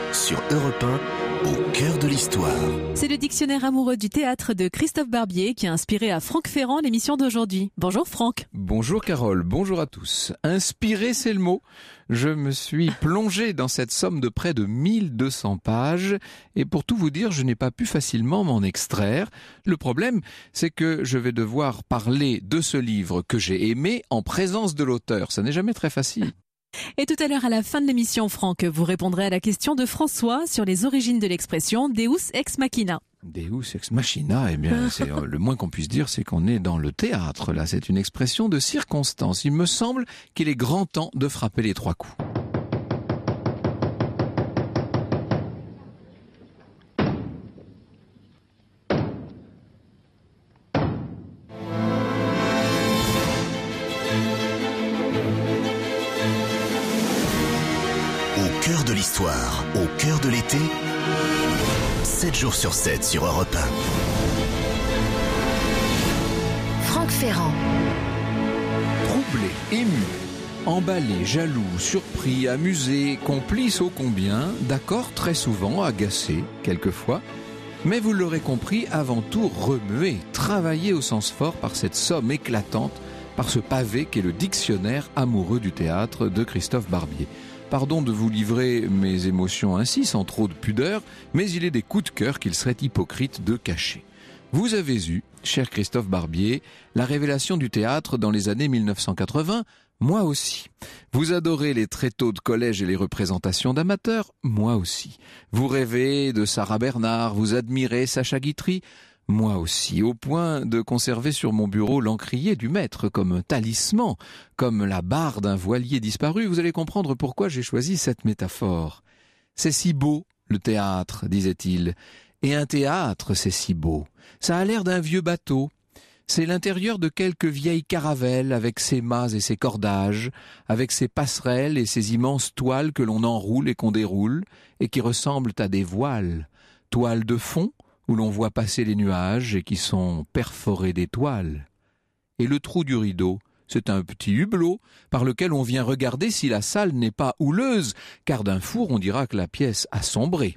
sur Europe 1, au cœur de l'histoire. C'est le dictionnaire amoureux du théâtre de Christophe Barbier qui a inspiré à Franck Ferrand l'émission d'aujourd'hui. Bonjour Franck. Bonjour Carole, bonjour à tous. Inspiré, c'est le mot. Je me suis plongé dans cette somme de près de 1200 pages et pour tout vous dire, je n'ai pas pu facilement m'en extraire. Le problème, c'est que je vais devoir parler de ce livre que j'ai aimé en présence de l'auteur. Ça n'est jamais très facile. Et tout à l'heure, à la fin de l'émission, Franck, vous répondrez à la question de François sur les origines de l'expression Deus ex machina. Deus ex machina, eh bien, c'est le moins qu'on puisse dire, c'est qu'on est dans le théâtre. Là, c'est une expression de circonstance. Il me semble qu'il est grand temps de frapper les trois coups. Au cœur de l'histoire, au cœur de l'été, 7 jours sur 7 sur Europe 1. Franck Ferrand. Troublé, ému, emballé, jaloux, surpris, amusé, complice ô combien, d'accord très souvent, agacé quelquefois, mais vous l'aurez compris, avant tout remué, travaillé au sens fort par cette somme éclatante, par ce pavé qu'est le dictionnaire amoureux du théâtre de Christophe Barbier. Pardon de vous livrer mes émotions ainsi, sans trop de pudeur, mais il est des coups de cœur qu'il serait hypocrite de cacher. Vous avez eu, cher Christophe Barbier, la révélation du théâtre dans les années 1980, moi aussi. Vous adorez les tréteaux de collège et les représentations d'amateurs, moi aussi. Vous rêvez de Sarah Bernard, vous admirez Sacha Guitry, moi aussi, au point de conserver sur mon bureau l'encrier du maître comme un talisman, comme la barre d'un voilier disparu. Vous allez comprendre pourquoi j'ai choisi cette métaphore. C'est si beau, le théâtre, disait-il. Et un théâtre, c'est si beau. Ça a l'air d'un vieux bateau. C'est l'intérieur de quelques vieilles caravelles avec ses mâts et ses cordages, avec ses passerelles et ses immenses toiles que l'on enroule et qu'on déroule, et qui ressemblent à des voiles. Toiles de fond, où l'on voit passer les nuages et qui sont perforés d'étoiles. Et le trou du rideau, c'est un petit hublot par lequel on vient regarder si la salle n'est pas houleuse, car d'un four on dira que la pièce a sombré.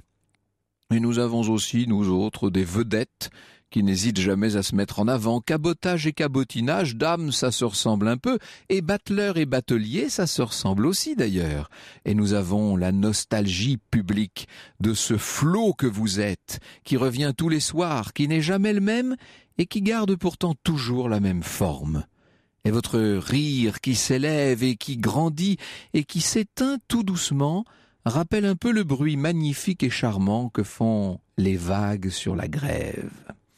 Et nous avons aussi, nous autres, des vedettes qui n'hésitent jamais à se mettre en avant. Cabotage et cabotinage, dame, ça se ressemble un peu, et battleur et batelier, ça se ressemble aussi d'ailleurs. Et nous avons la nostalgie publique de ce flot que vous êtes, qui revient tous les soirs, qui n'est jamais le même, et qui garde pourtant toujours la même forme. Et votre rire qui s'élève et qui grandit, et qui s'éteint tout doucement, rappelle un peu le bruit magnifique et charmant que font les vagues sur la grève.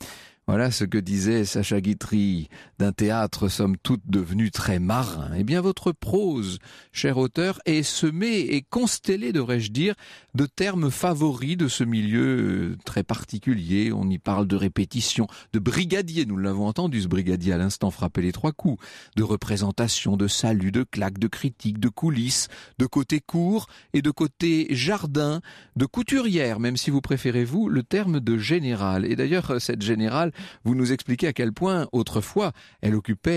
Voilà ce que disait Sacha Guitry, d'un théâtre somme toute devenu très marin. Eh bien votre prose, cher auteur, est semée et constellée, devrais-je dire, de termes favoris de ce milieu très particulier. On y parle de répétition, de brigadier, nous l'avons entendu ce brigadier à l'instant frapper les trois coups, de représentation, de salut, de claque, de critique, de coulisses, de côté court et de côté jardin, de couturière, même si vous préférez vous le terme de général. Et d'ailleurs cette générale, vous nous expliquez à quel point, autrefois, elle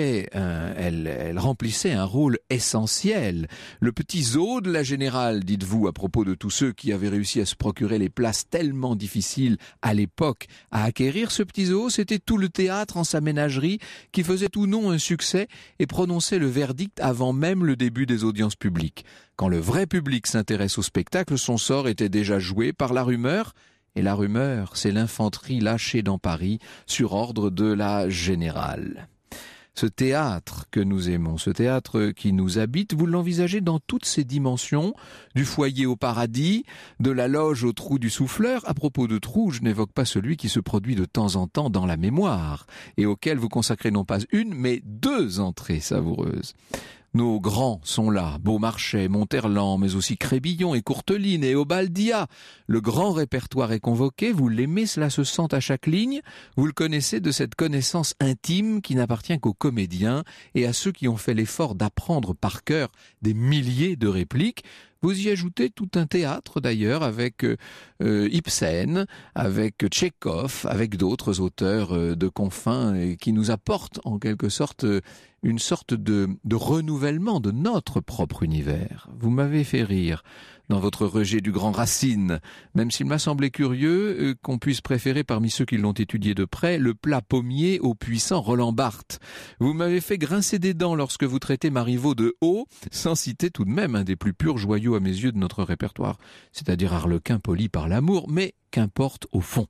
remplissait un rôle essentiel. Le petit zoo de la générale, dites-vous, à propos de tous ceux qui avaient réussi à se procurer les places tellement difficiles à l'époque à acquérir. Ce petit zoo, c'était tout le théâtre en sa ménagerie qui faisait ou non un succès et prononçait le verdict avant même le début des audiences publiques. Quand le vrai public s'intéresse au spectacle, son sort était déjà joué par la rumeur. Et la rumeur, c'est l'infanterie lâchée dans Paris sur ordre de la générale. Ce théâtre que nous aimons, ce théâtre qui nous habite, vous l'envisagez dans toutes ses dimensions, du foyer au paradis, de la loge au trou du souffleur. À propos de trou, je n'évoque pas celui qui se produit de temps en temps dans la mémoire, et auquel vous consacrez non pas une, mais 2 entrées savoureuses. Nos grands sont là, Beaumarchais, Monterland, mais aussi Crébillon et Courteline et Obaldia. Le grand répertoire est convoqué, vous l'aimez, cela se sent à chaque ligne. Vous le connaissez de cette connaissance intime qui n'appartient qu'aux comédiens et à ceux qui ont fait l'effort d'apprendre par cœur des milliers de répliques. Vous y ajoutez tout un théâtre d'ailleurs avec Ibsen, avec Tchekhov, avec d'autres auteurs de confins qui nous apportent en quelque sorte une sorte de renouvellement de notre propre univers. Vous m'avez fait rire dans votre rejet du grand Racine, même s'il m'a semblé curieux qu'on puisse préférer parmi ceux qui l'ont étudié de près le plat pommier au puissant Roland Barthes. Vous m'avez fait grincer des dents lorsque vous traitez Marivaux de haut, sans citer tout de même un des plus purs joyaux à mes yeux de notre répertoire, c'est-à-dire Arlequin poli par l'amour, mais qu'importe au fond.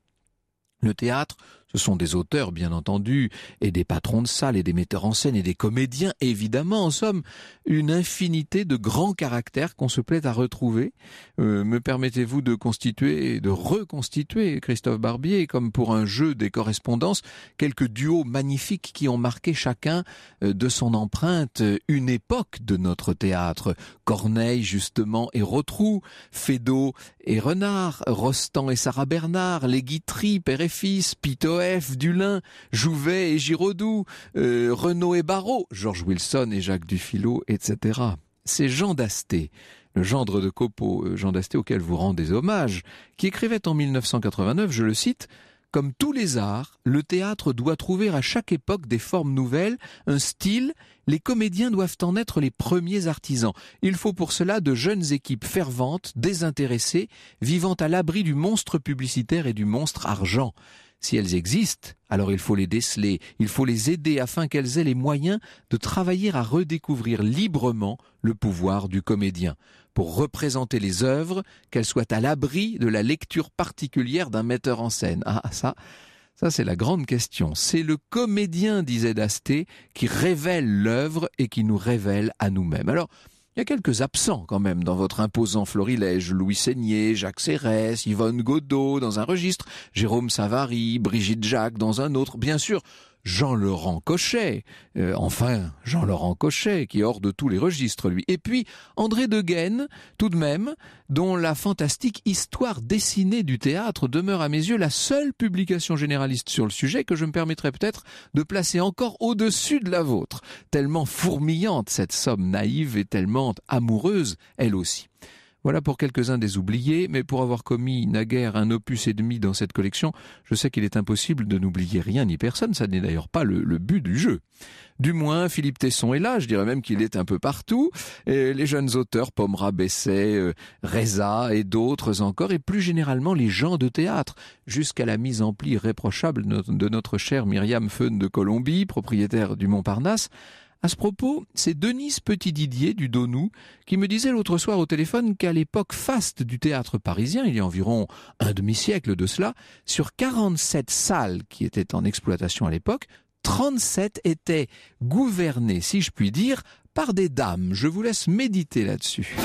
Le théâtre, ce sont des auteurs, bien entendu, et des patrons de salle, et des metteurs en scène, et des comédiens, évidemment, en somme, une infinité de grands caractères qu'on se plaît à retrouver. Me permettez-vous de constituer et de reconstituer, Christophe Barbier, comme pour un jeu des correspondances, quelques duos magnifiques qui ont marqué chacun de son empreinte une époque de notre théâtre. Corneille, justement, et Rotrou, Feydeau et Renard, Rostand et Sarah Bernard, les Guitry, père et fils, Pitoef, Dulin, Jouvet et Giraudoux, Renaud et Barrault, George Wilson et Jacques Dufilot, etc. C'est Jean d'Asté, le gendre de Copeau, Jean d'Asté auquel vous rendez hommage, qui écrivait en 1989, je le cite, « Comme tous les arts, le théâtre doit trouver à chaque époque des formes nouvelles, un style, les comédiens doivent en être les premiers artisans. Il faut pour cela de jeunes équipes ferventes, désintéressées, vivant à l'abri du monstre publicitaire et du monstre argent. Si elles existent, alors il faut les déceler, il faut les aider afin qu'elles aient les moyens de travailler à redécouvrir librement le pouvoir du comédien, pour représenter les œuvres, qu'elles soient à l'abri de la lecture particulière d'un metteur en scène. Ah, ça c'est la grande question. C'est le comédien, disait d'Asté, qui révèle l'œuvre et qui nous révèle à nous-mêmes. Alors, il y a quelques absents quand même dans votre imposant florilège. Louis Seigné, Jacques Serres, Yvonne Godot dans un registre, Jérôme Savary, Brigitte Jacques dans un autre. Bien sûr, Jean-Laurent Cochet, Jean-Laurent Cochet, qui est hors de tous les registres, lui. Et puis, André de Guesne, tout de même, dont la fantastique histoire dessinée du théâtre demeure à mes yeux la seule publication généraliste sur le sujet que je me permettrais peut-être de placer encore au-dessus de la vôtre, tellement fourmillante cette somme naïve et tellement amoureuse, elle aussi. Voilà pour quelques-uns des oubliés, mais pour avoir commis naguère un opus et demi dans cette collection, je sais qu'il est impossible de n'oublier rien ni personne, ça n'est d'ailleurs pas le but du jeu. Du moins, Philippe Tesson est là, je dirais même qu'il est un peu partout, et les jeunes auteurs, Pomera, Besset, Reza et d'autres encore, et plus généralement les gens de théâtre, jusqu'à la mise en pli irréprochable de notre chère Myriam Feun de Colombie, propriétaire du Montparnasse. À ce propos, c'est Denise Petit-Didier du Donou qui me disait l'autre soir au téléphone qu'à l'époque faste du théâtre parisien, il y a environ un demi-siècle de cela, sur 47 salles qui étaient en exploitation à l'époque, 37 étaient gouvernées, si je puis dire, par des dames. Je vous laisse méditer là-dessus.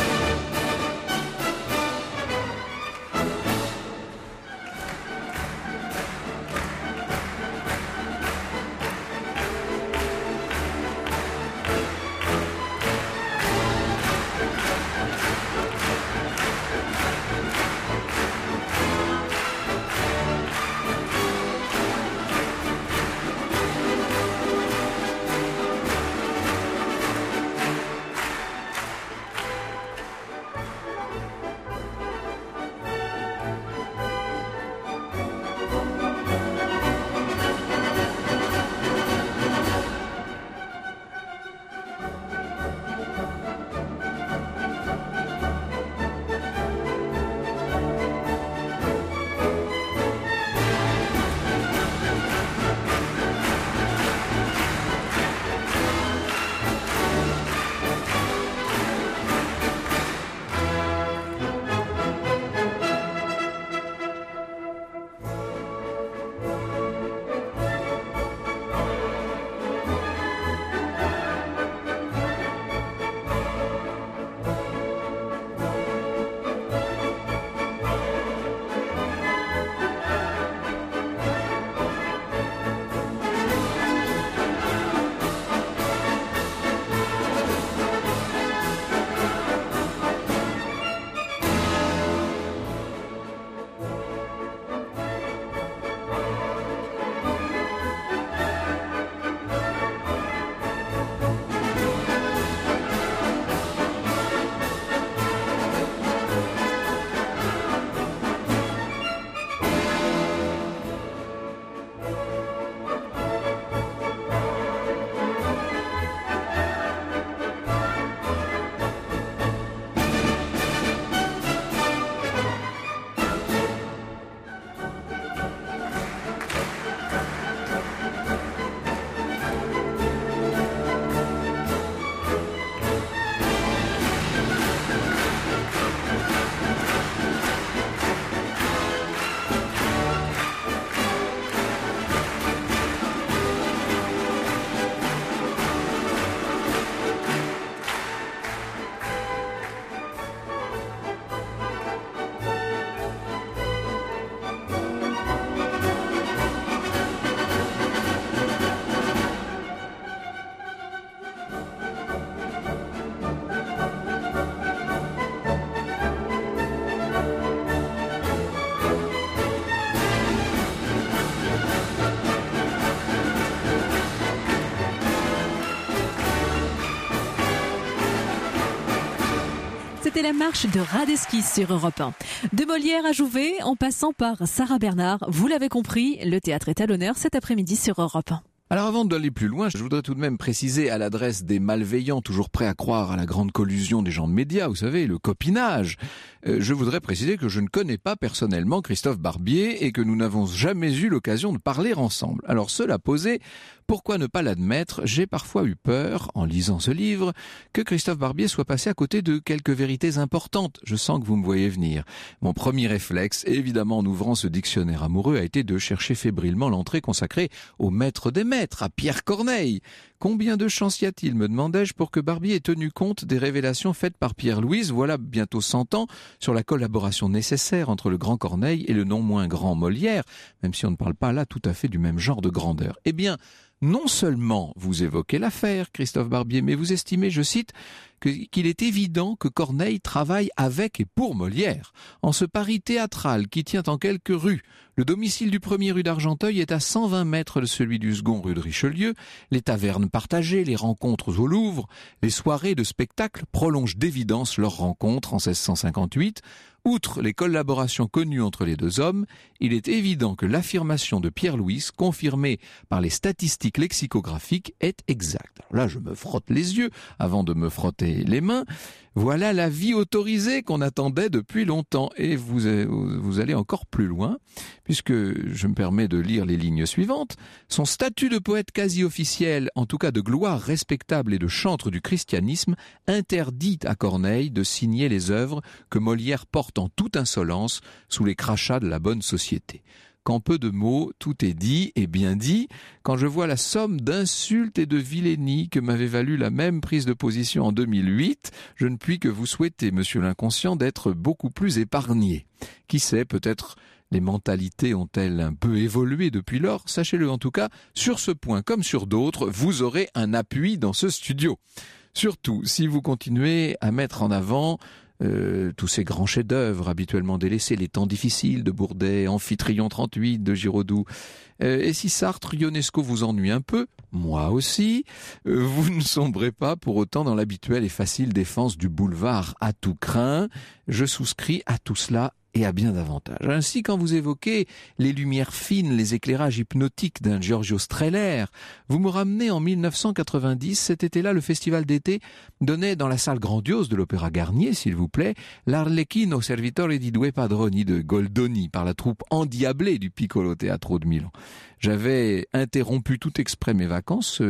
la marche de Radetzky sur Europe 1. De Molière à Jouvet, en passant par Sarah Bernard, vous l'avez compris, le théâtre est à l'honneur cet après-midi sur Europe 1. Alors avant d'aller plus loin, je voudrais tout de même préciser à l'adresse des malveillants toujours prêts à croire à la grande collusion des gens de médias, vous savez, le copinage. Je voudrais préciser que je ne connais pas personnellement Christophe Barbier et que nous n'avons jamais eu l'occasion de parler ensemble. Alors cela posé, pourquoi ne pas l'admettre? J'ai parfois eu peur, en lisant ce livre, que Christophe Barbier soit passé à côté de quelques vérités importantes. Je sens que vous me voyez venir. Mon premier réflexe, évidemment en ouvrant ce dictionnaire amoureux, a été de chercher fébrilement l'entrée consacrée au maître des maîtres, à Pierre Corneille. Combien de chances y a-t-il, me demandais-je, pour que Barbier ait tenu compte des révélations faites par Pierre-Louise, voilà bientôt 100 ans, sur la collaboration nécessaire entre le grand Corneille et le non moins grand Molière, même si on ne parle pas là tout à fait du même genre de grandeur. Eh bien, non seulement vous évoquez l'affaire, Christophe Barbier, mais vous estimez, je cite, qu'il est évident que Corneille travaille avec et pour Molière. En ce pari théâtral qui tient en quelques rues, le domicile du premier rue d'Argenteuil est à 120 mètres de celui du second rue de Richelieu, les tavernes partagées, les rencontres au Louvre, les soirées de spectacle prolongent d'évidence leur rencontre en 1658. Outre les collaborations connues entre les deux hommes, il est évident que l'affirmation de Pierre-Louis, confirmée par les statistiques lexicographiques, est exacte. Alors là, je me frotte les yeux avant de me frotter les mains. Voilà la vie autorisée qu'on attendait depuis longtemps. Et vous allez encore plus loin, puisque je me permets de lire les lignes suivantes. Son statut de poète quasi officiel, en tout cas de gloire respectable et de chantre du christianisme, interdit à Corneille de signer les œuvres que Molière porte en toute insolence sous les crachats de la bonne société. Qu'en peu de mots, tout est dit et bien dit. Quand je vois la somme d'insultes et de vilainie que m'avait valu la même prise de position en 2008, je ne puis que vous souhaiter, monsieur l'inconscient, d'être beaucoup plus épargné. Qui sait, peut-être les mentalités ont-elles un peu évolué depuis lors? Sachez-le en tout cas, sur ce point comme sur d'autres, vous aurez un appui dans ce studio. Surtout, si vous continuez à mettre en avant tous ces grands chefs-d'œuvre habituellement délaissés, les temps difficiles de Bourdet, Amphitryon 38 de Giraudoux. Et si Sartre, Ionesco vous ennuie un peu, moi aussi, vous ne sombrez pas pour autant dans l'habituelle et facile défense du boulevard à tout craint. Je souscris à tout cela et à bien davantage. Ainsi, quand vous évoquez les lumières fines, les éclairages hypnotiques d'un Giorgio Strehler, vous me ramenez en 1990, cet été-là, le festival d'été donnait dans la salle grandiose de l'Opéra Garnier, s'il vous plaît, l'Arlecchino Servitore di Due Padroni de Goldoni par la troupe endiablée du Piccolo Teatro de Milan. J'avais interrompu tout exprès mes vacances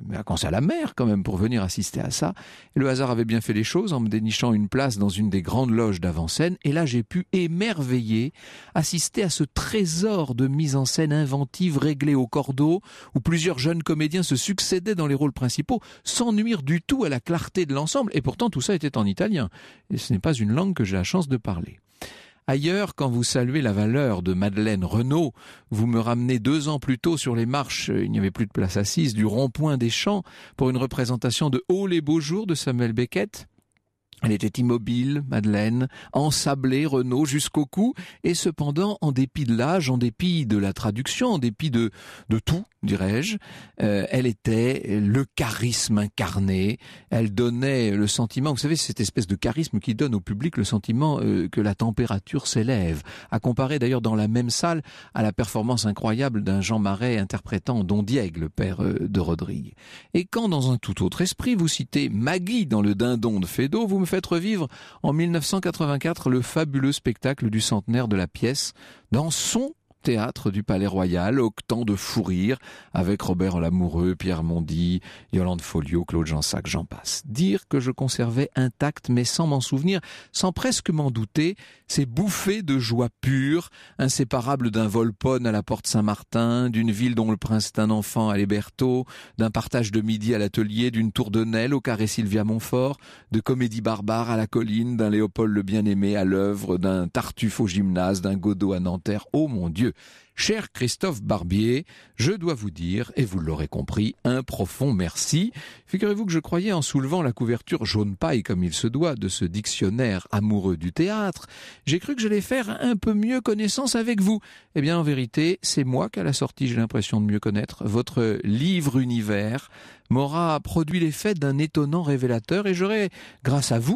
à la mer quand même, pour venir assister à ça. Et le hasard avait bien fait les choses en me dénichant une place dans une des grandes loges d'avant-scène. Et là, j'ai pu émerveiller, assister à ce trésor de mise en scène inventive réglée au cordeau, où plusieurs jeunes comédiens se succédaient dans les rôles principaux, sans nuire du tout à la clarté de l'ensemble. Et pourtant, tout ça était en italien. Et ce n'est pas une langue que j'ai la chance de parler. Ailleurs, quand vous saluez la valeur de Madeleine Renaud, vous me ramenez 2 ans plus tôt sur les marches, il n'y avait plus de place assise, du rond-point des Champs pour une représentation de Oh les beaux jours de Samuel Beckett. Elle était immobile, Madeleine, ensablée, Renaud, jusqu'au cou, et cependant, en dépit de l'âge, en dépit de la traduction, en dépit de tout, dirais-je, elle était le charisme incarné, elle donnait le sentiment, vous savez, cette espèce de charisme qui donne au public le sentiment que la température s'élève, à comparer d'ailleurs dans la même salle à la performance incroyable d'un Jean Marais interprétant Don Diègue, le père de Rodrigue. Et quand, dans un tout autre esprit, vous citez Maggie dans Le Dindon de Feydeau, vous me faites revivre en 1984 le fabuleux spectacle du centenaire de la pièce dans son théâtre du Palais Royal, octant de fou rire, avec Robert Lamoureux, Pierre Mondy, Yolande Folliot, Claude Jansac, j'en passe. Dire que je conservais intact, mais sans m'en souvenir, sans presque m'en douter, ces bouffées de joie pure, inséparables d'un Volpone à la Porte Saint-Martin, d'une ville dont le prince est un enfant à l'Héberto, d'un partage de midi à l'atelier, d'une tour de Nesle au carré Sylvia Montfort, de comédie barbare à la colline, d'un Léopold le bien-aimé à l'œuvre, d'un Tartuffe au gymnase, d'un Godot à Nanterre. Oh mon Dieu! Cher Christophe Barbier, je dois vous dire, et vous l'aurez compris, un profond merci. Figurez-vous que je croyais, en soulevant la couverture jaune paille comme il se doit de ce dictionnaire amoureux du théâtre, j'ai cru que j'allais faire un peu mieux connaissance avec vous. Eh bien, en vérité, c'est moi qu'à la sortie j'ai l'impression de mieux connaître. Votre livre univers m'aura produit l'effet d'un étonnant révélateur et j'aurai, grâce à vous,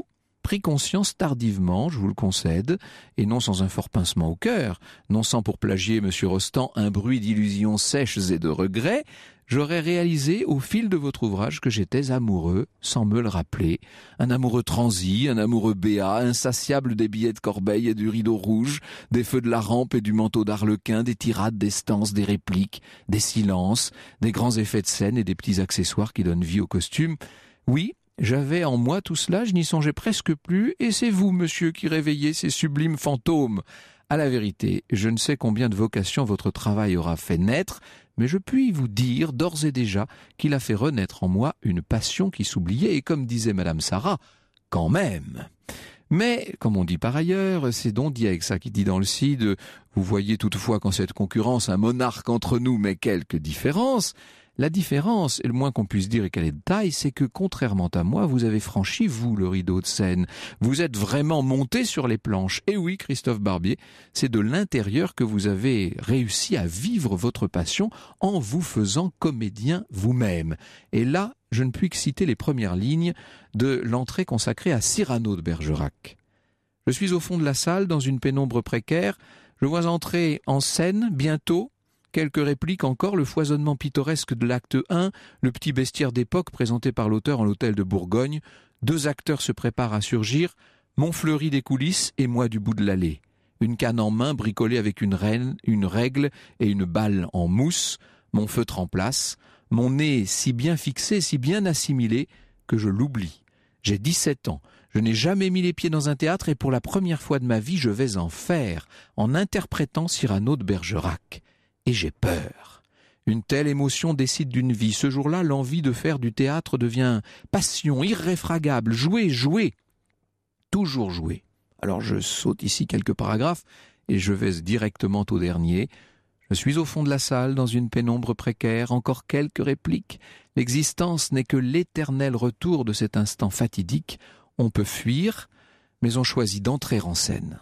pris conscience tardivement, je vous le concède, et non sans un fort pincement au cœur, non sans pour plagier M. Rostand un bruit d'illusions sèches et de regrets, j'aurais réalisé au fil de votre ouvrage que j'étais amoureux, sans me le rappeler, un amoureux transi, un amoureux béat, insatiable des billets de Corbeil et du rideau rouge, des feux de la rampe et du manteau d'Arlequin, des tirades, des stances, des répliques, des silences, des grands effets de scène et des petits accessoires qui donnent vie au costume. Oui, j'avais en moi tout cela, je n'y songeais presque plus, et c'est vous, monsieur, qui réveillez ces sublimes fantômes. À la vérité, je ne sais combien de vocations votre travail aura fait naître, mais je puis vous dire d'ores et déjà qu'il a fait renaître en moi une passion qui s'oubliait, et comme disait Madame Sarah, quand même. Mais, comme on dit par ailleurs, c'est donc dit avec ça qui dit dans le Cid, vous voyez toutefois qu'en cette concurrence un monarque entre nous, mais quelques différences. La différence, et le moins qu'on puisse dire et qu'elle est de taille, c'est que contrairement à moi, vous avez franchi, vous, le rideau de scène. Vous êtes vraiment monté sur les planches. Et oui, Christophe Barbier, c'est de l'intérieur que vous avez réussi à vivre votre passion en vous faisant comédien vous-même. Et là, je ne puis que citer les premières lignes de l'entrée consacrée à Cyrano de Bergerac. Je suis au fond de la salle, dans une pénombre précaire. Je vois entrer en scène, bientôt, quelques répliques encore, le foisonnement pittoresque de l'acte 1, le petit bestiaire d'époque présenté par l'auteur en l'hôtel de Bourgogne. 2 acteurs se préparent à surgir, Montfleury des coulisses et moi du bout de l'allée. Une canne en main, bricolée avec une règle et une balle en mousse, mon feutre en place, mon nez si bien fixé, si bien assimilé, que je l'oublie. J'ai 17 ans. Je n'ai jamais mis les pieds dans un théâtre et pour la première fois de ma vie, je vais en faire, en interprétant Cyrano de Bergerac. Et j'ai peur. Une telle émotion décide d'une vie. Ce jour-là, l'envie de faire du théâtre devient passion irréfragable. Jouer, toujours jouer. Alors je saute ici quelques paragraphes et je vais directement au dernier. Je suis au fond de la salle, dans une pénombre précaire, encore quelques répliques. L'existence n'est que l'éternel retour de cet instant fatidique. On peut fuir, mais on choisit d'entrer en scène.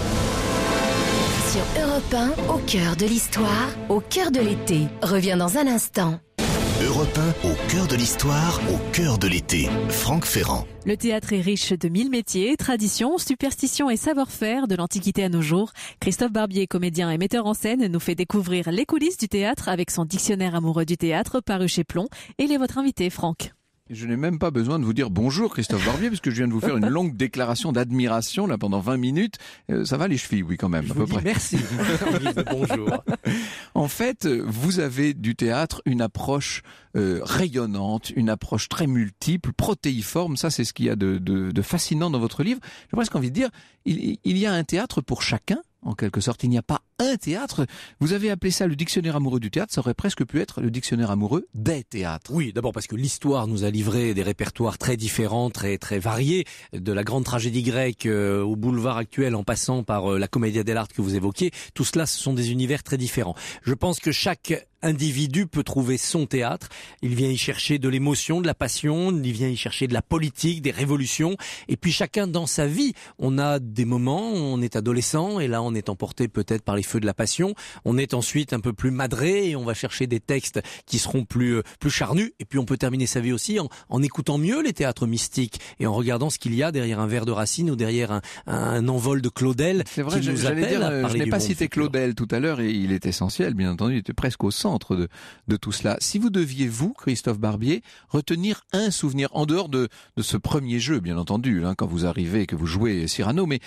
Sur Europe 1, au cœur de l'histoire, au cœur de l'été. Reviens dans un instant. Europe 1, au cœur de l'histoire, au cœur de l'été. Franck Ferrand. Le théâtre est riche de 1000 métiers, traditions, superstitions et savoir-faire de l'Antiquité à nos jours. Christophe Barbier, comédien et metteur en scène, nous fait découvrir les coulisses du théâtre avec son dictionnaire amoureux du théâtre paru chez Plon. Et il est votre invité, Franck. Je n'ai même pas besoin de vous dire bonjour Christophe Barbier, puisque je viens de vous faire une longue déclaration d'admiration là pendant 20 minutes. Ça va les chevilles, oui quand même, à peu près. Merci. Bonjour. En fait, vous avez du théâtre une approche rayonnante, une approche très multiple, protéiforme. Ça, c'est ce qu'il y a de fascinant dans votre livre. J'ai presque envie de dire, il y a un théâtre pour chacun. En quelque sorte, il n'y a pas un théâtre. Vous avez appelé ça le dictionnaire amoureux du théâtre, ça aurait presque pu être le dictionnaire amoureux des théâtres. Oui, d'abord parce que l'histoire nous a livré des répertoires très différents, très variés, de la grande tragédie grecque au boulevard actuel en passant par la Commedia dell'arte que vous évoquiez. Tout cela, ce sont des univers très différents. Je pense que chaque individu peut trouver son théâtre. Il vient y chercher de l'émotion, de la passion, il vient y chercher de la politique, des révolutions. Et puis chacun dans sa vie, on a des moments où on est adolescent et là on est emporté peut-être par les feux de la passion. On est ensuite un peu plus madré et on va chercher des textes qui seront plus charnus. Et puis on peut terminer sa vie aussi en écoutant mieux les théâtres mystiques et en regardant ce qu'il y a derrière un vers de Racine ou derrière un envol de Claudel. C'est vrai, qui nous appelle à parler je n'ai du pas monde cité futur. Claudel tout à l'heure et il est essentiel, bien entendu, il était presque au centre de tout cela. Si vous deviez, vous, Christophe Barbier, retenir un souvenir, en dehors de ce premier jeu, bien entendu, quand vous arrivez et que vous jouez Cyrano, mais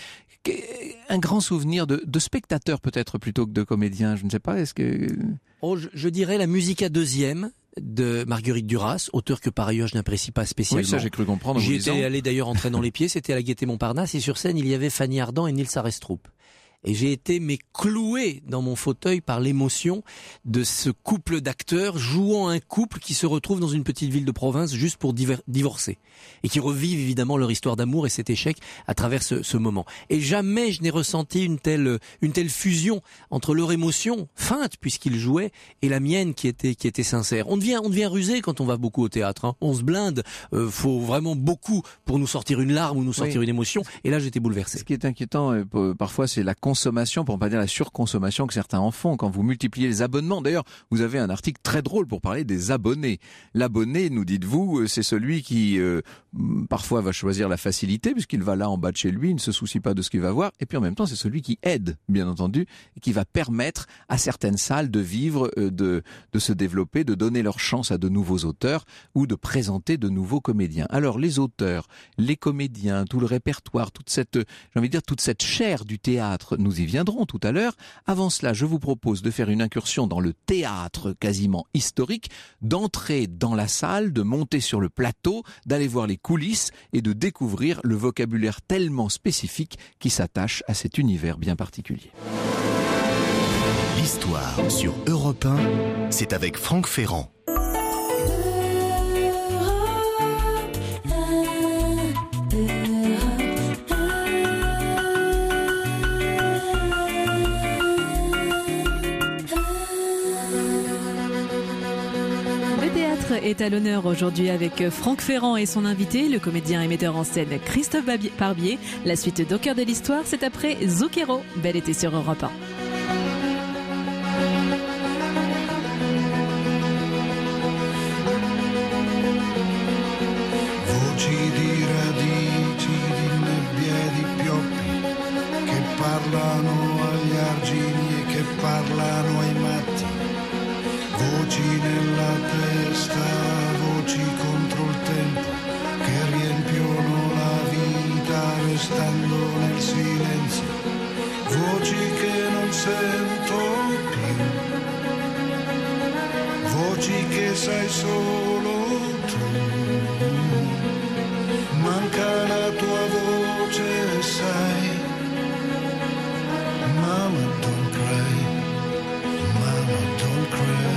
un grand souvenir de spectateur peut-être plutôt que de comédien, je ne sais pas, est-ce que... Oh, je dirais la Musica deuxième de Marguerite Duras, auteur que par ailleurs je n'apprécie pas spécialement. Oui, ça j'ai cru comprendre en vous J'y disant. étais allé d'ailleurs en traînant les pieds, c'était à la Gaîté Montparnasse et sur scène il y avait Fanny Ardant et Nils Arestrup. Et j'ai été cloué dans mon fauteuil par l'émotion de ce couple d'acteurs jouant un couple qui se retrouve dans une petite ville de province juste pour divorcer. Et qui revivent évidemment leur histoire d'amour et cet échec à travers ce moment. Et jamais je n'ai ressenti une telle fusion entre leur émotion, feinte puisqu'ils jouaient, et la mienne qui était sincère. On devient rusé quand on va beaucoup au théâtre. On se blinde, faut vraiment beaucoup pour nous sortir une larme ou nous sortir une émotion. Et là j'étais bouleversé. Ce qui est inquiétant parfois, c'est la consommation, pour ne pas dire la surconsommation que certains en font quand vous multipliez les abonnements. D'ailleurs, vous avez un article très drôle pour parler des abonnés. L'abonné, nous dites-vous, c'est celui qui parfois va choisir la facilité puisqu'il va là en bas de chez lui, il ne se soucie pas de ce qu'il va voir, et puis en même temps c'est celui qui aide, bien entendu, et qui va permettre à certaines salles de vivre, de se développer, de donner leur chance à de nouveaux auteurs ou de présenter de nouveaux comédiens. Alors les auteurs, les comédiens, tout le répertoire, toute cette chair du théâtre, nous y viendrons tout à l'heure. Avant cela, je vous propose de faire une incursion dans le théâtre quasiment historique, d'entrer dans la salle, de monter sur le plateau, d'aller voir les coulisses et de découvrir le vocabulaire tellement spécifique qui s'attache à cet univers bien particulier. L'histoire sur Europe 1, c'est avec Franck Ferrand. Est à l'honneur aujourd'hui avec Franck Ferrand et son invité, le comédien et metteur en scène Christophe Barbier. La suite d'Au cœur de l'histoire, c'est après Zucchero. Bel été sur Europe 1. Voci di radici, di nebbie e di pioppi che parlano agli argini e che parlano ai matti. Voci nella testa, voci contro il tempo che riempiono la vita restando nel silenzio. Voci che non sento più, voci che sai solo tu. Manca la tua voce, sai. Mama, don't cry. Mama, don't cry.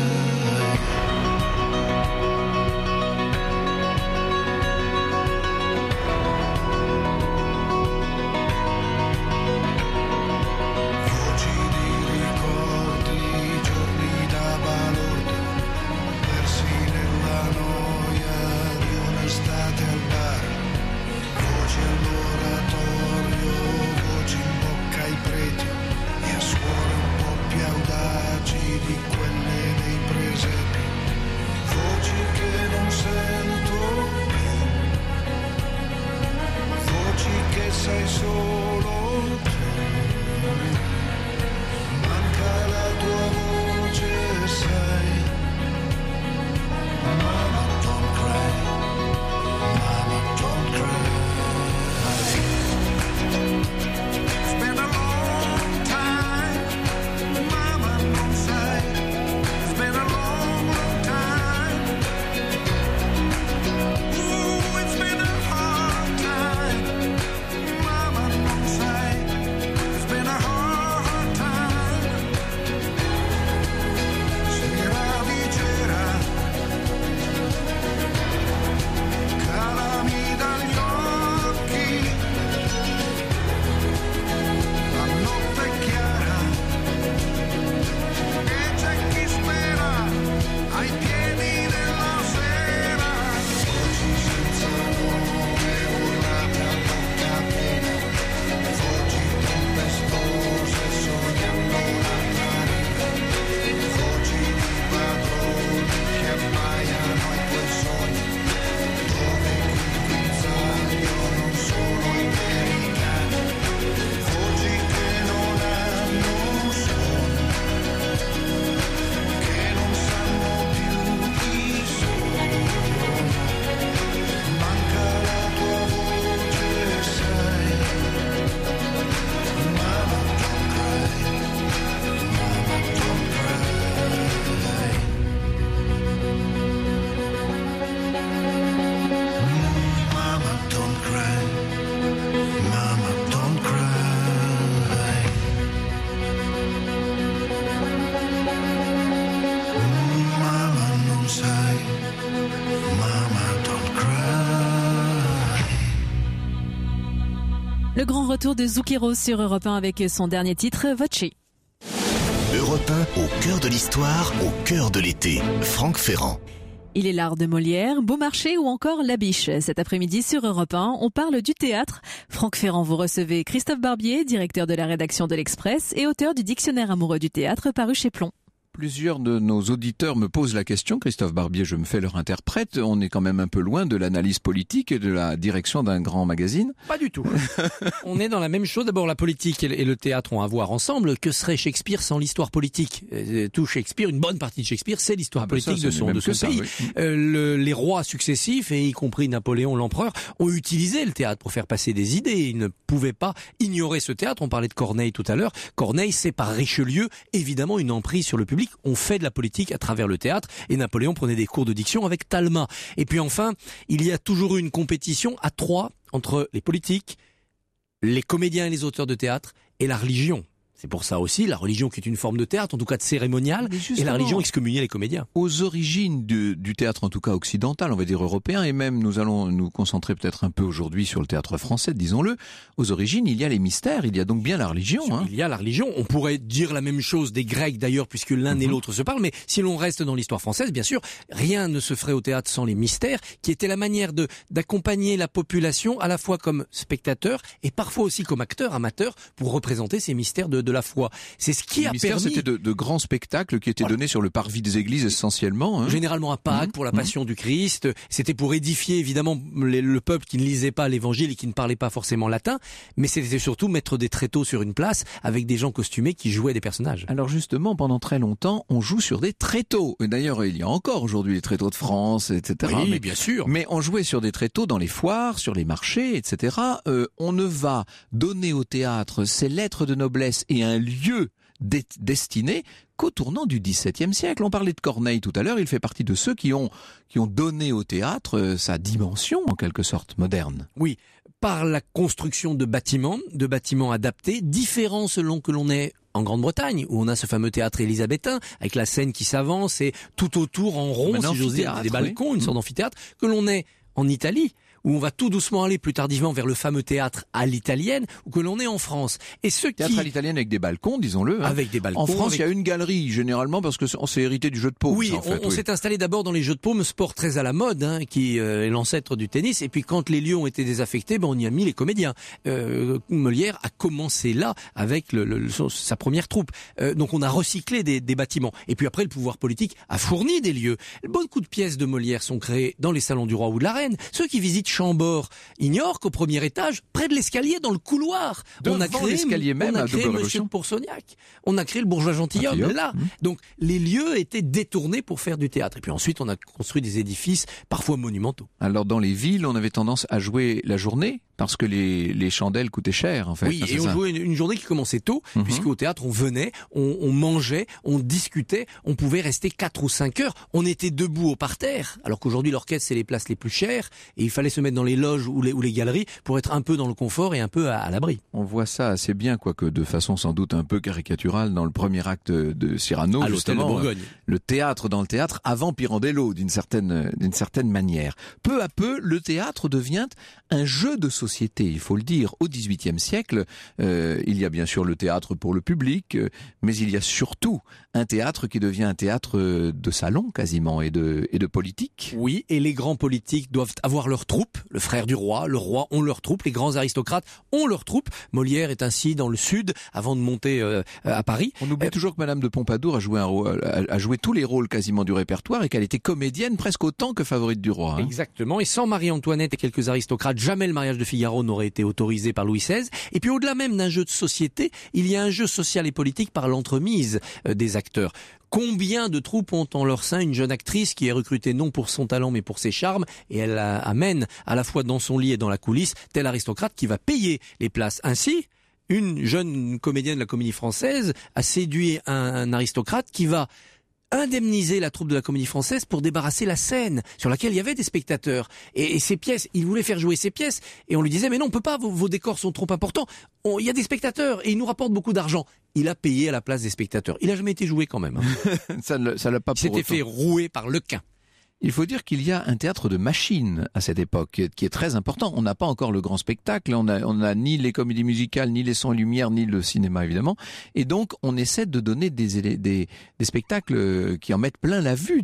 Sei solo tu, manca la tua voce, sai. Mama, don't cry, mama, don't cry. It's been a long time, mama, non sai. It's been a long, long time. Ooh, it's been a hard time. Le grand retour de Zucchero sur Europe 1 avec son dernier titre, Voci. Europe 1, au cœur de l'histoire, au cœur de l'été. Franck Ferrand. Il est l'art de Molière, Beaumarchais ou encore La Biche. Cet après-midi sur Europe 1, on parle du théâtre. Franck Ferrand, vous recevez Christophe Barbier, directeur de la rédaction de l'Express et auteur du dictionnaire amoureux du théâtre paru chez Plomb. Plusieurs de nos auditeurs me posent la question, Christophe Barbier, je me fais leur interprète, on est quand même un peu loin de l'analyse politique et de la direction d'un grand magazine. Pas du tout. On est dans la même chose. D'abord, la politique et le théâtre ont à voir ensemble. Que serait Shakespeare sans l'histoire politique ? Tout Shakespeare, une bonne partie de Shakespeare, c'est l'histoire politique de son pays. Oui. Les rois successifs, et y compris Napoléon l'empereur, ont utilisé le théâtre pour faire passer des idées. Ils ne pouvaient pas ignorer ce théâtre. On parlait de Corneille tout à l'heure. Corneille, c'est par Richelieu, évidemment, une emprise sur le public. On fait de la politique à travers le théâtre et Napoléon prenait des cours de diction avec Talma. Et puis enfin, il y a toujours eu une compétition à trois entre les politiques, les comédiens et les auteurs de théâtre et la religion. C'est pour ça aussi, la religion qui est une forme de théâtre, en tout cas de cérémonial, et la religion excommuniait les comédiens. Aux origines du théâtre, en tout cas occidental, on va dire européen, et même nous allons nous concentrer peut-être un peu aujourd'hui sur le théâtre français, disons-le, aux origines, il y a les mystères, il y a donc bien la religion. Il y a la religion, on pourrait dire la même chose des Grecs d'ailleurs, puisque l'un et l'autre se parlent, mais si l'on reste dans l'histoire française, bien sûr, rien ne se ferait au théâtre sans les mystères, qui étaient la manière d'accompagner la population, à la fois comme spectateur, et parfois aussi comme acteur, amateur, pour représenter ces mystères de la foi. C'est ce qui a permis... C'était de grands spectacles qui étaient donnés sur le parvis des églises essentiellement. Généralement à Pâques, pour la Passion du Christ. C'était pour édifier évidemment le peuple qui ne lisait pas l'évangile et qui ne parlait pas forcément latin. Mais c'était surtout mettre des tréteaux sur une place avec des gens costumés qui jouaient des personnages. Alors justement, pendant très longtemps, on joue sur des tréteaux. Et d'ailleurs, il y a encore aujourd'hui les tréteaux de France, etc. Oui, mais bien sûr. Mais on jouait sur des tréteaux dans les foires, sur les marchés, etc. On ne va donner au théâtre ses lettres de noblesse et un lieu destiné qu'au tournant du XVIIe siècle. On parlait de Corneille tout à l'heure, il fait partie de ceux qui ont donné au théâtre sa dimension, en quelque sorte, moderne. Oui, par la construction de bâtiments adaptés, différents selon que l'on est en Grande-Bretagne, où on a ce fameux théâtre élisabétain, avec la scène qui s'avance et tout autour en rond, si j'ose dire, des balcons, une sorte d'amphithéâtre, que l'on est en Italie, où on va tout doucement aller plus tardivement vers le fameux théâtre à l'italienne, ou que l'on est en France. Et théâtre à l'italienne avec des balcons, disons-le. Avec des balcons. En France, il y a une galerie, généralement, parce que on s'est hérité du jeu de paume. Oui, on s'est installé d'abord dans les jeux de paume, sport très à la mode, qui est l'ancêtre du tennis. Et puis quand les lieux ont été désaffectés, on y a mis les comédiens. Molière a commencé là avec sa première troupe. Donc on a recyclé des bâtiments. Et puis après, le pouvoir politique a fourni des lieux. Beaucoup de pièces de Molière sont créées dans les salons du roi ou de la reine. Ceux qui visitent Chambord ignorent qu'au premier étage, près de l'escalier, dans le couloir, on a créé Monsieur de Pourceaugnac. On a créé le bourgeois gentilhomme là. Donc les lieux étaient détournés pour faire du théâtre. Et puis ensuite, on a construit des édifices parfois monumentaux. Alors dans les villes, on avait tendance à jouer la journée parce que les chandelles coûtaient cher, en fait. Oui, et on jouait une journée qui commençait tôt, puisque au théâtre, on venait, on mangeait, on discutait, on pouvait rester 4 ou 5 heures. On était debout au parterre, alors qu'aujourd'hui, l'orchestre, c'est les places les plus chères, et il fallait se mettre dans les loges ou les galeries pour être un peu dans le confort et un peu à l'abri. On voit ça assez bien, quoique de façon sans doute un peu caricaturale, dans le premier acte de Cyrano, à l'hôtel de Bourgogne. Le théâtre dans le théâtre, avant Pirandello, d'une certaine manière. Peu à peu, le théâtre devient un jeu de société, il faut le dire. Au XVIIIe siècle, il y a bien sûr le théâtre pour le public, mais il y a surtout un théâtre qui devient un théâtre de salon quasiment et de politique. Oui, et les grands politiques doivent avoir leur troupe. Le frère du roi, le roi ont leur troupe, les grands aristocrates ont leur troupe. Molière est ainsi dans le sud avant de monter à Paris. On oublie toujours que Madame de Pompadour a joué tous les rôles quasiment du répertoire et qu'elle était comédienne presque autant que favorite du roi. Exactement, et sans Marie-Antoinette et quelques aristocrates, jamais le mariage de Figaro n'aurait été autorisé par Louis XVI. Et puis au-delà même d'un jeu de société, il y a un jeu social et politique par l'entremise des acteurs. Combien de troupes ont en leur sein une jeune actrice qui est recrutée non pour son talent mais pour ses charmes, et elle amène à la fois dans son lit et dans la coulisse tel aristocrate qui va payer les places. Ainsi, une jeune comédienne de la Comédie Française a séduit un aristocrate qui va indemniser la troupe de la Comédie Française pour débarrasser la scène sur laquelle il y avait des spectateurs. Et ces pièces, il voulait faire jouer ces pièces, et on lui disait, mais non, on peut pas, vos décors sont trop importants, il y a des spectateurs, et ils nous rapportent beaucoup d'argent. Il a payé à la place des spectateurs. Il a jamais été joué quand même. Ça l'a pas il s'était fait rouer par Lequin. Il faut dire qu'il y a un théâtre de machines à cette époque, qui est très important. On n'a pas encore le grand spectacle, on a ni les comédies musicales, ni les sons et lumières, ni le cinéma évidemment. Et donc on essaie de donner des spectacles qui en mettent plein la vue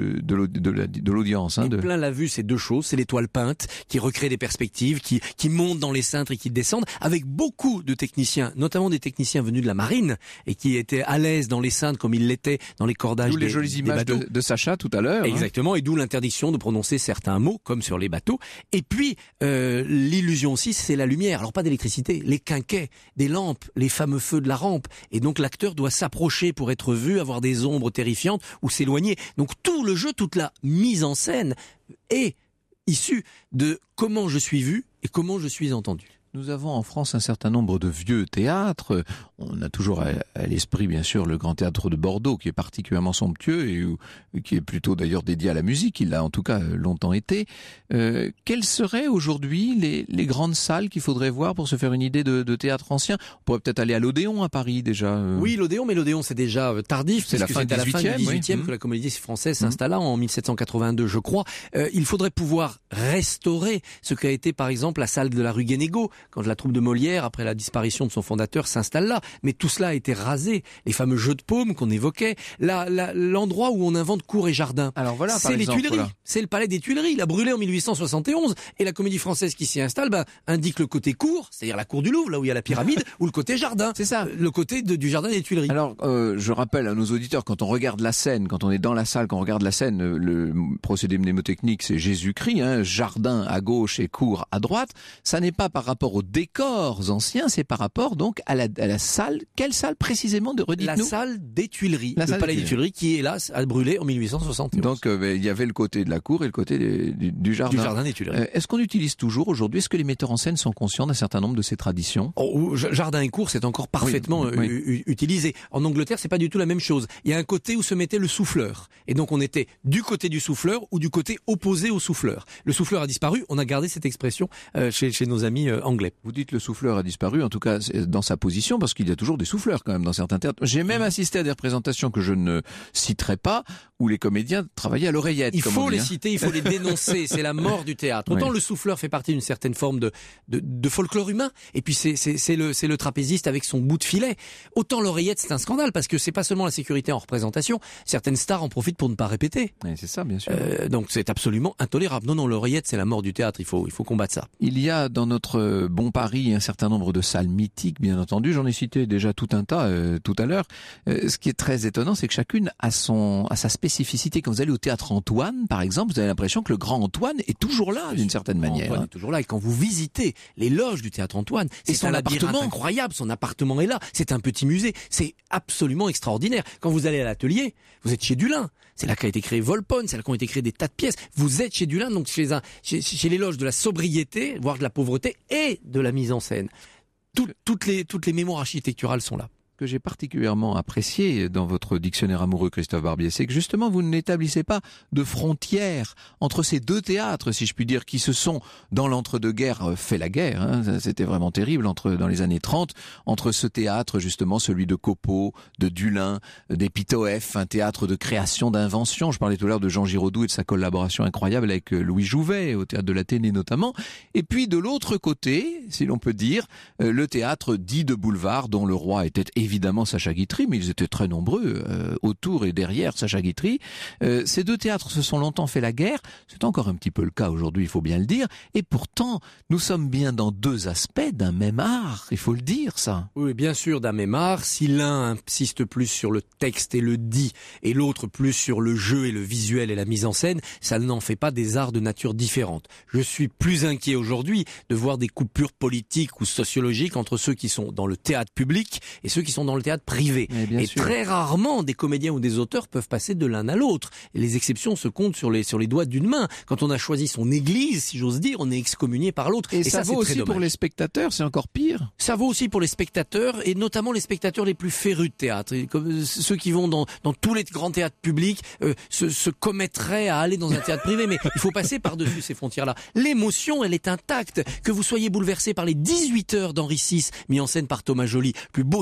de l'audience. Et plein la vue, c'est deux choses, c'est l'étoile peinte qui recrée des perspectives, qui montent dans les cintres et qui descendent, avec beaucoup de techniciens, notamment des techniciens venus de la marine et qui étaient à l'aise dans les cintres comme ils l'étaient dans les cordages des bateaux. D'où les jolies images de Sacha tout à l'heure. Exactement. Et d'où l'interdiction de prononcer certains mots, comme sur les bateaux. Et puis, l'illusion aussi, c'est la lumière. Alors, pas d'électricité, les quinquets, des lampes, les fameux feux de la rampe. Et donc, l'acteur doit s'approcher pour être vu, avoir des ombres terrifiantes ou s'éloigner. Donc, tout le jeu, toute la mise en scène est issue de comment je suis vu et comment je suis entendu. Nous avons en France un certain nombre de vieux théâtres. On a toujours à l'esprit, bien sûr, le Grand Théâtre de Bordeaux, qui est particulièrement somptueux et qui est plutôt d'ailleurs dédié à la musique. Il l'a en tout cas longtemps été. Quelles seraient aujourd'hui les grandes salles qu'il faudrait voir pour se faire une idée de théâtre ancien? On pourrait peut-être aller à l'Odéon à Paris déjà. Oui, l'Odéon, mais l'Odéon c'est déjà tardif. C'est à la fin du 18e que la Comédie Française s'installa en 1782, je crois. Il faudrait pouvoir restaurer ce qu'a été par exemple la salle de la rue Guénégaud, quand la troupe de Molière, après la disparition de son fondateur, s'installe là. Mais tout cela a été rasé. Les fameux jeux de paume qu'on évoquait. L'endroit où on invente cours et jardins. Alors voilà, c'est les Tuileries. Voilà. C'est le palais des Tuileries. Il a brûlé en 1871. Et la Comédie Française qui s'y installe, indique le côté cour, c'est-à-dire la cour du Louvre, là où il y a la pyramide, ou le côté jardin. C'est ça. Le côté du jardin des Tuileries. Alors, je rappelle à nos auditeurs, quand on regarde la scène, quand on est dans la salle, quand on regarde la scène, le procédé mnémotechnique, c'est Jésus-Christ, jardin à gauche et cour à droite. Ça n'est pas par rapport aux décors anciens, c'est par rapport donc à la salle. Quelle salle précisément, redites-nous? La salle des Tuileries, le palais des Tuileries qui hélas a brûlé en 1871. Donc il y avait le côté de la cour et le côté du jardin. Du jardin des Tuileries. Est-ce qu'on utilise toujours aujourd'hui, est-ce que les metteurs en scène sont conscients d'un certain nombre de ces traditions? Jardin et cour, c'est encore parfaitement utilisé. En Angleterre, c'est pas du tout la même chose. Il y a un côté où se mettait le souffleur. Et donc on était du côté du souffleur ou du côté opposé au souffleur. Le souffleur a disparu, on a gardé cette expression chez nos amis anglais. Vous dites le souffleur a disparu, en tout cas dans sa position, parce qu'il y a toujours des souffleurs quand même dans certains théâtres. J'ai même assisté à des représentations que je ne citerai pas, où les comédiens travaillaient à l'oreillette. Il faut les citer, il faut les dénoncer, c'est la mort du théâtre. Autant le souffleur fait partie d'une certaine forme de folklore humain, et puis c'est le trapéziste avec son bout de filet. Autant l'oreillette, c'est un scandale, parce que c'est pas seulement la sécurité en représentation, certaines stars en profitent pour ne pas répéter. Oui, c'est ça, bien sûr. Donc c'est absolument intolérable. Non, l'oreillette, c'est la mort du théâtre, il faut combattre ça. Il y a dans notre bon Paris un certain nombre de salles mythiques, bien entendu. J'en ai cité déjà tout un tas tout à l'heure. Ce qui est très étonnant, c'est que chacune a sa spécificité. Quand vous allez au théâtre Antoine, par exemple, vous avez l'impression que le grand Antoine est toujours là, d'une certaine manière. Antoine est toujours là. Et quand vous visitez les loges du théâtre Antoine, c'est son appartement incroyable. Son appartement est là. C'est un petit musée. C'est absolument extraordinaire. Quand vous allez à l'atelier, vous êtes chez Dulin. C'est là qu'a été créé Volpone. C'est là qu'ont été créés des tas de pièces. Vous êtes chez Dulin, donc chez les loges de la sobriété, voire de la pauvreté et de la mise en scène. Toutes les mémoires architecturales sont là. Que j'ai particulièrement apprécié dans votre dictionnaire amoureux, Christophe Barbier, c'est que justement vous n'établissez pas de frontières entre ces deux théâtres, si je puis dire, qui se sont dans l'entre-deux-guerres fait la guerre. C'était vraiment terrible dans les années 30, entre ce théâtre justement, celui de Copeau, de Dulin, d'Épitoèf, un théâtre de création, d'invention. Je parlais tout à l'heure de Jean Giraudoux et de sa collaboration incroyable avec Louis Jouvet au théâtre de l'Athénée notamment. Et puis de l'autre côté, si l'on peut dire, le théâtre dit de boulevard, dont le roi était évidemment Sacha Guitry, mais ils étaient très nombreux autour et derrière Sacha Guitry. Ces deux théâtres se sont longtemps fait la guerre. C'est encore un petit peu le cas aujourd'hui, il faut bien le dire. Et pourtant, nous sommes bien dans deux aspects d'un même art. Il faut le dire, ça. Oui, bien sûr, d'un même art. Si l'un insiste plus sur le texte et le dit, et l'autre plus sur le jeu et le visuel et la mise en scène, ça n'en fait pas des arts de nature différente. Je suis plus inquiet aujourd'hui de voir des coupures politiques ou sociologiques entre ceux qui sont dans le théâtre public et ceux qui sont dans le théâtre privé. Et très rarement, des comédiens ou des auteurs peuvent passer de l'un à l'autre. Et les exceptions se comptent sur les doigts d'une main. Quand on a choisi son église, si j'ose dire, on est excommunié par l'autre. Et ça vaut aussi pour les spectateurs, c'est encore pire. Ça vaut aussi pour les spectateurs, et notamment les spectateurs les plus férus de théâtre. Et comme ceux qui vont dans tous les grands théâtres publics se commettraient à aller dans un théâtre privé. Mais il faut passer par-dessus ces frontières-là. L'émotion, elle est intacte. Que vous soyez bouleversé par les 18 heures d'Henri VI, mis en scène par Thomas Joly, plus beau spectacle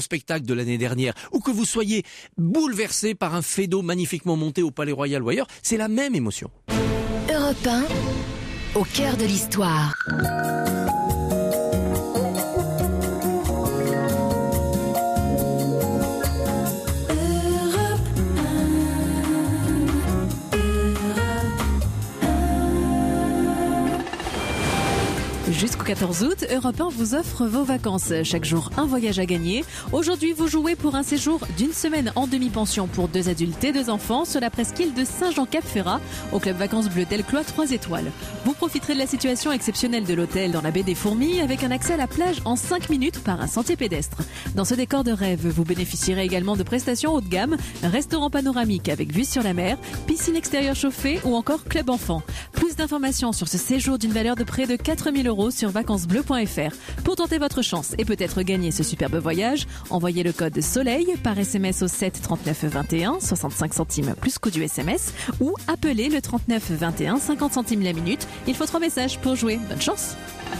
de l'année dernière, ou que vous soyez bouleversé par un Feydeau magnifiquement monté au Palais Royal ou ailleurs, c'est la même émotion. Europe 1, au cœur de l'histoire. Jusqu'au 14 août, Europe 1 vous offre vos vacances. Chaque jour, un voyage à gagner. Aujourd'hui, vous jouez pour un séjour d'une semaine en demi-pension pour 2 adultes et 2 enfants sur la presqu'île de Saint-Jean-Cap-Ferrat au club Vacances Bleues Delclois 3 étoiles. Vous profiterez de la situation exceptionnelle de l'hôtel dans la baie des Fourmis avec un accès à la plage en 5 minutes par un sentier pédestre. Dans ce décor de rêve, vous bénéficierez également de prestations haut de gamme, restaurant panoramique avec vue sur la mer, piscine extérieure chauffée ou encore club enfant. Plus d'informations sur ce séjour d'une valeur de près de 4 000 € sur vacancesbleues.fr. Pour tenter votre chance et peut-être gagner ce superbe voyage, envoyez le code SOLEIL par SMS au 7 39 21, 65 centimes plus coût du SMS, ou appelez le 39 21, 50 centimes la minute. Il faut 3 messages pour jouer. Bonne chance.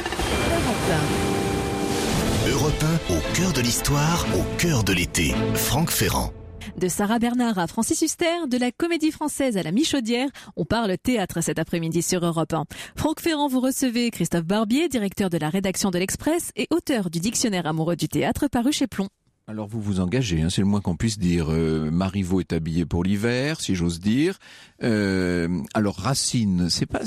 Europe 1, au cœur de l'histoire, au cœur de l'été. Franck Ferrand. De Sarah Bernard à Francis Huster, de la Comédie Française à la Michaudière, on parle théâtre cet après-midi sur Europe 1. Franck Ferrand, vous recevez Christophe Barbier, directeur de la rédaction de l'Express et auteur du dictionnaire amoureux du théâtre paru chez Plon. Alors vous vous engagez, c'est le moins qu'on puisse dire. Marivaux est habillé pour l'hiver, si j'ose dire. Alors Racine, c'est pas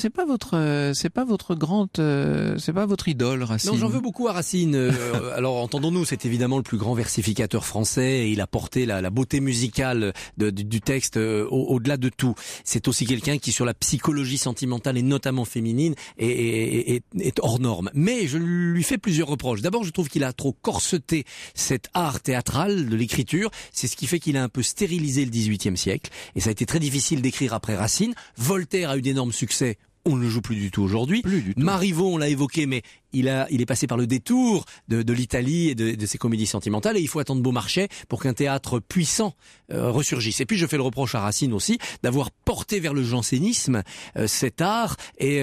votre idole, Racine. Non, j'en veux beaucoup à Racine. Alors entendons-nous, c'est évidemment le plus grand versificateur français et il a porté la beauté musicale du texte au-delà de tout. C'est aussi quelqu'un qui, sur la psychologie sentimentale et notamment féminine, est hors norme. Mais je lui fais plusieurs reproches. D'abord, je trouve qu'il a trop corseté cet art théâtral de l'écriture. C'est ce qui fait qu'il a un peu stérilisé le XVIIIe siècle. Et ça a été très difficile d'écrire après Racine. Voltaire a eu d'énormes succès. On ne le joue plus du tout aujourd'hui. Marivaux, on l'a évoqué, mais il est passé par le détour de l'Italie et de ses comédies sentimentales, et il faut attendre Beaumarchais pour qu'un théâtre puissant ressurgisse. Et puis je fais le reproche à Racine aussi d'avoir porté vers le jansénisme cet art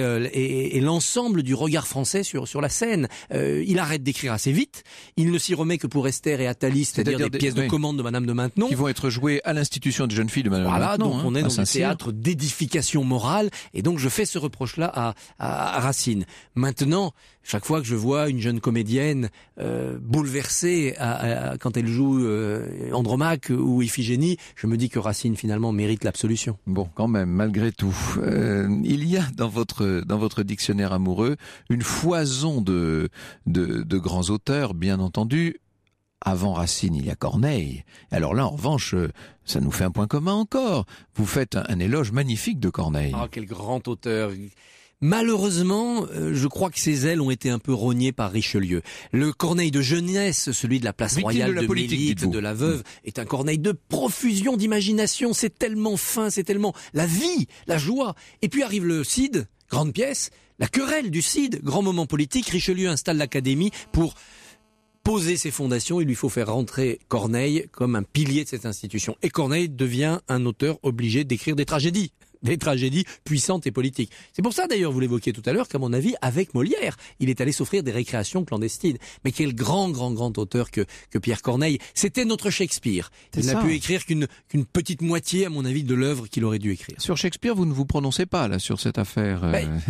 et l'ensemble du regard français sur la scène. Il arrête d'écrire assez vite. Il ne s'y remet que pour Esther et Athalie, c'est-à-dire des pièces de commande de Madame de Maintenon, qui vont être jouées à l'institution des jeunes filles de Madame de Maintenon. Voilà, donc on est dans un théâtre d'édification morale, et donc je fais ce reproche-là à Racine. Maintenant, chaque fois que je vois une jeune comédienne bouleversée quand elle joue Andromaque ou Iphigénie, je me dis que Racine finalement mérite l'absolution. Bon, quand même, malgré tout, il y a dans votre dictionnaire amoureux une foison de grands auteurs, bien entendu. Avant Racine, il y a Corneille. Alors là, en revanche, ça nous fait un point commun encore. Vous faites un éloge magnifique de Corneille. Ah, quel grand auteur! Malheureusement, je crois que ses ailes ont été un peu rognées par Richelieu. Le Corneille de jeunesse, celui de la place royale, de Mélite, de la Veuve, est un Corneille de profusion d'imagination. C'est tellement fin, c'est tellement la vie, la joie. Et puis arrive le Cid, grande pièce, la querelle du Cid, grand moment politique. Richelieu installe l'Académie pour poser ses fondations. Il lui faut faire rentrer Corneille comme un pilier de cette institution. Et Corneille devient un auteur obligé d'écrire des tragédies puissantes et politiques. C'est pour ça d'ailleurs, vous l'évoquiez tout à l'heure, qu'à mon avis, avec Molière, il est allé s'offrir des récréations clandestines. Mais quel grand auteur que Pierre Corneille. C'était notre Shakespeare. Il n'a pu écrire qu'une petite moitié, à mon avis, de l'œuvre qu'il aurait dû écrire. Sur Shakespeare, vous ne vous prononcez pas là sur cette affaire.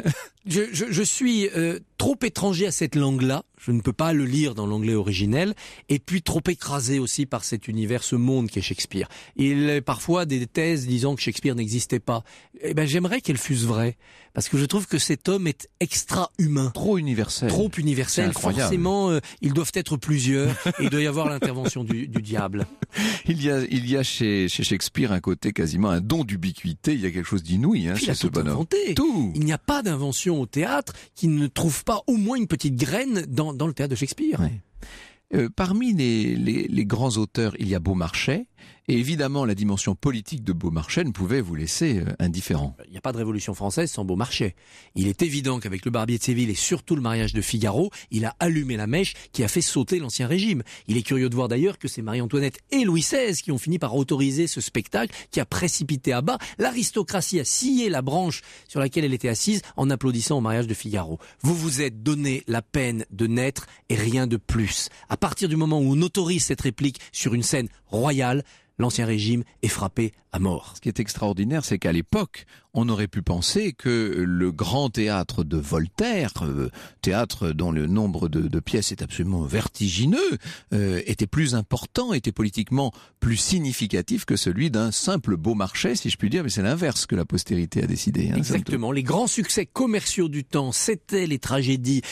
Je suis trop étranger à cette langue-là. Je ne peux pas le lire dans l'anglais originel. Et puis trop écrasé aussi par cet univers, ce monde qu'est Shakespeare. Il y a parfois des thèses disant que Shakespeare n'existait pas. Eh ben, j'aimerais qu'elles fussent vraies. Parce que je trouve que cet homme est extra-humain. Trop universel. Forcément, ils doivent être plusieurs. Et il doit y avoir l'intervention du diable. Il y a chez Shakespeare un côté quasiment un don d'ubiquité. Il y a quelque chose d'inouï chez ce bonhomme. Inventé. Tout. Il n'y a pas d'invention au théâtre qui ne trouve pas au moins une petite graine dans le théâtre de Shakespeare. Ouais. Parmi les grands auteurs, il y a Beaumarchais. Et évidemment, la dimension politique de Beaumarchais ne pouvait vous laisser indifférent. Il n'y a pas de Révolution française sans Beaumarchais. Il est évident qu'avec le Barbier de Séville et surtout le mariage de Figaro, il a allumé la mèche qui a fait sauter l'Ancien Régime. Il est curieux de voir d'ailleurs que c'est Marie-Antoinette et Louis XVI qui ont fini par autoriser ce spectacle qui a précipité à bas l'aristocratie, a scié la branche sur laquelle elle était assise en applaudissant au mariage de Figaro. Vous vous êtes donné la peine de naître et rien de plus. À partir du moment où on autorise cette réplique sur une scène royale, l'Ancien Régime est frappé à mort. Ce qui est extraordinaire, c'est qu'à l'époque, on aurait pu penser que le grand théâtre de Voltaire, théâtre dont le nombre de pièces est absolument vertigineux, était plus important, était politiquement plus significatif que celui d'un simple Beaumarchais, si je puis dire, mais c'est l'inverse que la postérité a décidé. Exactement. Les grands succès commerciaux du temps, c'était les tragédies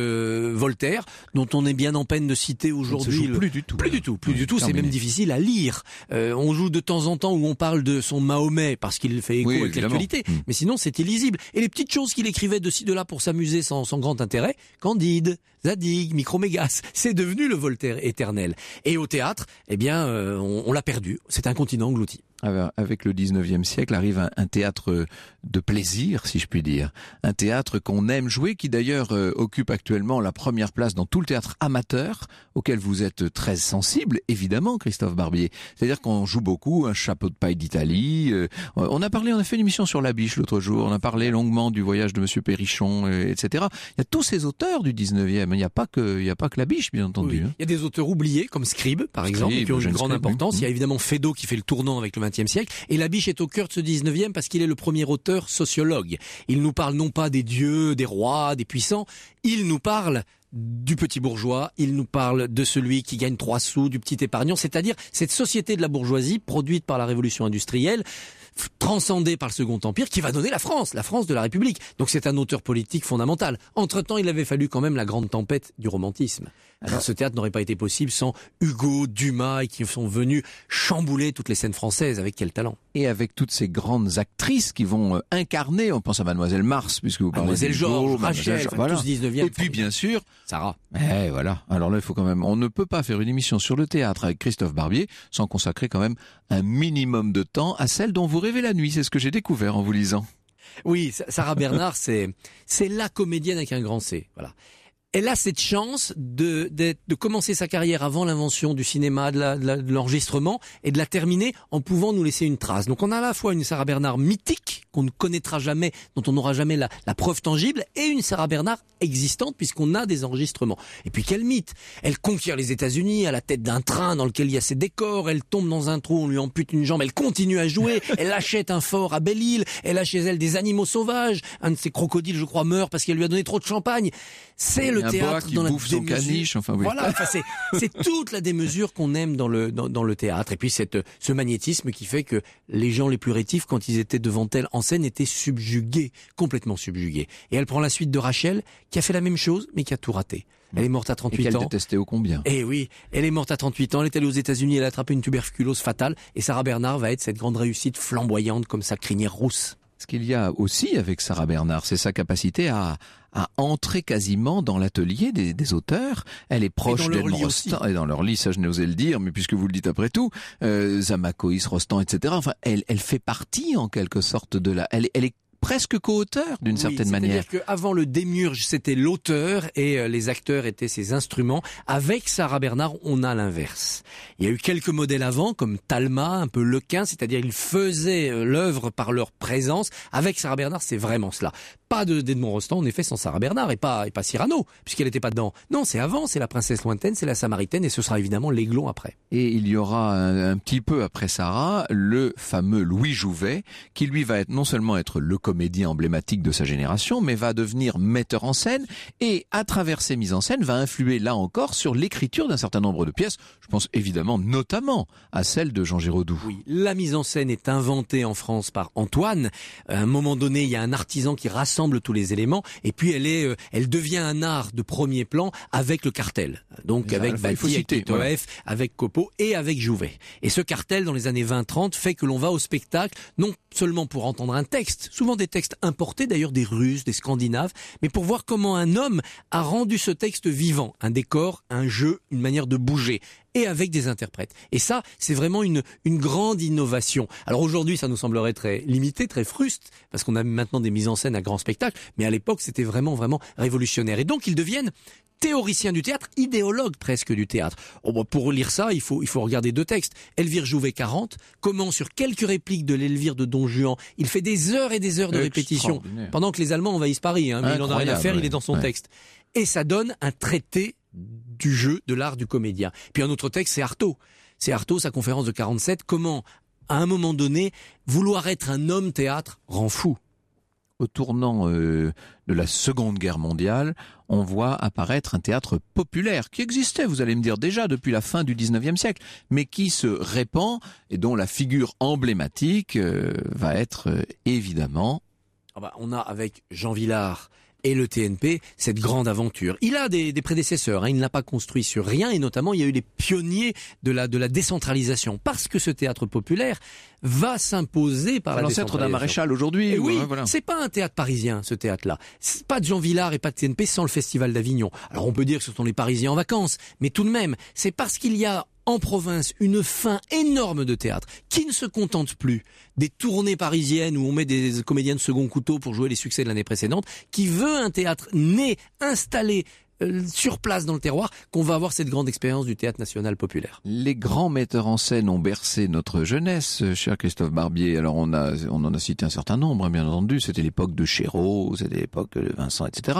de Voltaire, dont on est bien en peine de citer aujourd'hui. Plus du tout. Plus du tout. C'est même difficile à lire. On joue de temps en temps où on parle de son Mahomet parce qu'il fait écho avec l'actualité. Mais sinon, c'est illisible. Et les petites choses qu'il écrivait de ci, de là pour s'amuser sans grand intérêt, Candide, Zadig, Micromégas, c'est devenu le Voltaire éternel. Et au théâtre, eh bien, on l'a perdu. C'est un continent englouti. Avec le 19e siècle arrive un théâtre de plaisir, si je puis dire. Un théâtre qu'on aime jouer, qui d'ailleurs occupe actuellement la première place dans tout le théâtre amateur, auquel vous êtes très sensible, évidemment, Christophe Barbier. C'est-à-dire qu'on joue beaucoup un chapeau de paille d'Italie. On a fait une émission sur La Biche l'autre jour, on a parlé longuement du voyage de Monsieur Perrichon, etc. Il y a tous ces auteurs du 19e. Il n'y a pas que La Biche, bien entendu. Oui. Il y a des auteurs oubliés, comme Scribe, par exemple, qui ont une grande importance. Il y a évidemment Feydeau qui fait le tournant avec le XXe siècle. Et La Biche est au cœur de ce 19e parce qu'il est le premier auteur sociologue. Il nous parle non pas des dieux, des rois, des puissants. Il nous parle du petit bourgeois, il nous parle de celui qui gagne 3 sous, du petit épargnant, c'est-à-dire cette société de la bourgeoisie produite par la révolution industrielle, transcendée par le Second Empire, qui va donner la France de la République. Donc c'est un auteur politique fondamental. Entre-temps, il avait fallu quand même la grande tempête du romantisme. Alors ce théâtre n'aurait pas été possible sans Hugo, Dumas, et qui sont venus chambouler toutes les scènes françaises. Avec quel talent. Et avec toutes ces grandes actrices qui vont incarner, on pense à Mademoiselle Mars, puisque vous parlez Mademoiselle Georges, Rachel, voilà. Tous 19e. Et puis bien sûr, Sarah. Voilà. Alors là, il faut quand même, on ne peut pas faire une émission sur le théâtre avec Christophe Barbier sans consacrer quand même un minimum de temps à celle dont vous rêvez la nuit. C'est ce que j'ai découvert en vous lisant. Oui, Sarah Bernard, c'est la comédienne avec un grand C. Voilà. Elle a cette chance de commencer sa carrière avant l'invention du cinéma, de l'enregistrement, et de la terminer en pouvant nous laisser une trace. Donc on a à la fois une Sarah Bernard mythique, qu'on ne connaîtra jamais, dont on n'aura jamais la preuve tangible, et une Sarah Bernard existante, puisqu'on a des enregistrements. Et puis quel mythe! Elle conquiert les États-Unis à la tête d'un train dans lequel il y a ses décors, elle tombe dans un trou, on lui ampute une jambe, elle continue à jouer, elle achète un fort à Belle-Île, elle a chez elle des animaux sauvages, un de ses crocodiles, je crois, meurt parce qu'elle lui a donné trop de champagne. C'est le théâtre dans la démesure. Caniche, enfin oui. Voilà, c'est toute la démesure qu'on aime dans le théâtre. Et puis ce magnétisme qui fait que les gens les plus rétifs, quand ils étaient devant elle en scène, étaient subjugués, complètement subjugués. Et elle prend la suite de Rachel, qui a fait la même chose, mais qui a tout raté. Elle est morte à 38 ans. Et qu'elle détestait ô combien. Et oui, elle est morte à 38 ans, elle est allée aux États-Unis, elle a attrapé une tuberculose fatale, et Sarah Bernard va être cette grande réussite flamboyante comme sa crinière rousse. Ce qu'il y a aussi avec Sarah Bernard, c'est sa capacité à entrer quasiment dans l'atelier des auteurs. Elle est proche d'Edmond Rostand, et dans leur lit, ça je n'ai osé le dire, mais puisque vous le dites après tout, Zamacoïs, Rostand, etc. Enfin, elle fait partie en quelque sorte de elle est presque co-auteur d'une certaine manière. C'est-à-dire qu'avant le démiurge, c'était l'auteur et les acteurs étaient ses instruments. Avec Sarah Bernard, on a l'inverse. Il y a eu quelques modèles avant, comme Talma, un peu Lequin, c'est-à-dire ils faisaient l'œuvre par leur présence. Avec Sarah Bernard, c'est vraiment cela. Pas d'Edmond Rostand, en effet, sans Sarah Bernard, et pas Cyrano, puisqu'elle n'était pas dedans. Non, c'est avant, c'est la princesse lointaine, c'est la Samaritaine, et ce sera évidemment l'Aiglon après. Et il y aura un petit peu après Sarah, le fameux Louis Jouvet, qui lui va non seulement être le comédien emblématique de sa génération, mais va devenir metteur en scène, et à travers ses mises en scène, va influer là encore sur l'écriture d'un certain nombre de pièces. Je pense évidemment notamment à celle de Jean Giraudoux. Oui, la mise en scène est inventée en France par Antoine. À un moment donné, il y a un artisan qui rassemble tous les éléments, et puis elle devient un art de premier plan avec le cartel. Donc avec Bati, avec Titoef, avec Copeau et avec Jouvet. Et ce cartel, dans les années 20-30, fait que l'on va au spectacle, non seulement pour entendre un texte, souvent des textes importés d'ailleurs des Russes, des Scandinaves, mais pour voir comment un homme a rendu ce texte vivant, un décor, un jeu, une manière de bouger. et avec des interprètes. Et ça, c'est vraiment une grande innovation. Alors aujourd'hui, ça nous semblerait très limité, très fruste, parce qu'on a maintenant des mises en scène à grand spectacle, mais à l'époque, c'était vraiment révolutionnaire. Et donc, ils deviennent théoriciens du théâtre, idéologues presque du théâtre. Pour lire ça, il faut regarder 2 textes. Elvire Jouvet 40, comment sur quelques répliques de l'Elvire de Don Juan, il fait des heures et des heures de répétition, pendant que les Allemands envahissent Paris, mais il en a rien à faire, il est dans son texte. Et ça donne un traité du jeu, de l'art du comédien. Puis un autre texte, c'est Artaud. C'est Artaud, sa conférence de 47, comment, à un moment donné, vouloir être un homme théâtre rend fou. Au tournant de la Seconde Guerre mondiale, on voit apparaître un théâtre populaire qui existait, vous allez me dire, déjà depuis la fin du 19e siècle, mais qui se répand et dont la figure emblématique va être évidemment... On a avec Jean Vilar et le TNP cette grande aventure. Il a des prédécesseurs, il n'a pas construit sur rien, et notamment il y a eu les pionniers de la décentralisation, parce que ce théâtre populaire va s'imposer par la décentralisation. L'ancêtre d'un maréchal aujourd'hui. Oui, voilà. C'est pas un théâtre parisien, ce théâtre-là. C'est pas de Jean Vilar et pas de TNP sans le Festival d'Avignon. Alors on peut dire que ce sont les Parisiens en vacances, mais tout de même, c'est parce qu'il y a en province une faim énorme de théâtre qui ne se contente plus des tournées parisiennes où on met des comédiens de second couteau pour jouer les succès de l'année précédente, qui veut un théâtre né, installé sur place dans le terroir, qu'on va avoir cette grande expérience du théâtre national populaire. Les grands metteurs en scène ont bercé notre jeunesse, cher Christophe Barbier. Alors on en a cité un certain nombre, bien entendu. C'était l'époque de Chéreau, c'était l'époque de Vincent, etc.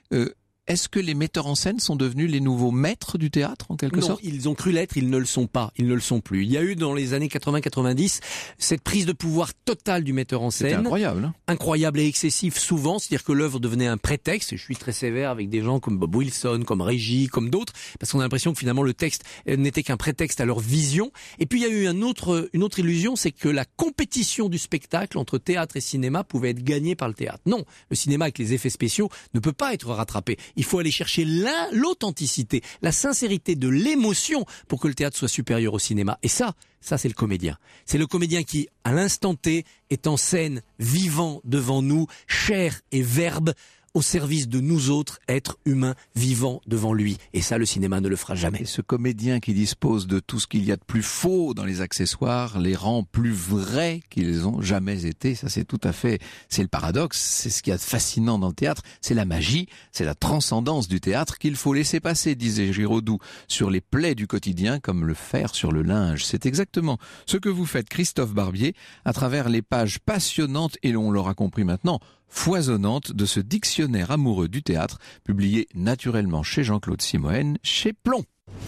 Est-ce que les metteurs en scène sont devenus les nouveaux maîtres du théâtre, en quelque sorte ? Non, ils ont cru l'être, ils ne le sont pas, ils ne le sont plus. Il y a eu dans les années 80-90 cette prise de pouvoir totale du metteur en scène. C'était incroyable. Incroyable et excessif souvent, c'est-à-dire que l'œuvre devenait un prétexte, et je suis très sévère avec des gens comme Bob Wilson, comme Régis, comme d'autres, parce qu'on a l'impression que finalement le texte n'était qu'un prétexte à leur vision. Et puis il y a eu une autre illusion, c'est que la compétition du spectacle entre théâtre et cinéma pouvait être gagnée par le théâtre. Non, le cinéma avec les effets spéciaux ne peut pas être rattrapé. Il faut aller chercher l'authenticité, la sincérité de l'émotion pour que le théâtre soit supérieur au cinéma. Et ça c'est le comédien. C'est le comédien qui, à l'instant T, est en scène, vivant devant nous, chair et verbe, au service de nous autres, êtres humains vivants devant lui. Et ça, le cinéma ne le fera jamais. Et ce comédien qui dispose de tout ce qu'il y a de plus faux dans les accessoires les rend plus vrais qu'ils ont jamais été. Ça, c'est le paradoxe. C'est ce qu'il y a de fascinant dans le théâtre. C'est la magie, c'est la transcendance du théâtre qu'il faut laisser passer, disait Giraudoux, sur les plaies du quotidien comme le fer sur le linge. C'est exactement ce que vous faites, Christophe Barbier, à travers les pages passionnantes, et on l'aura compris maintenant, foisonnante de ce dictionnaire amoureux du théâtre, publié naturellement chez Jean-Claude Simoën, chez Plomb.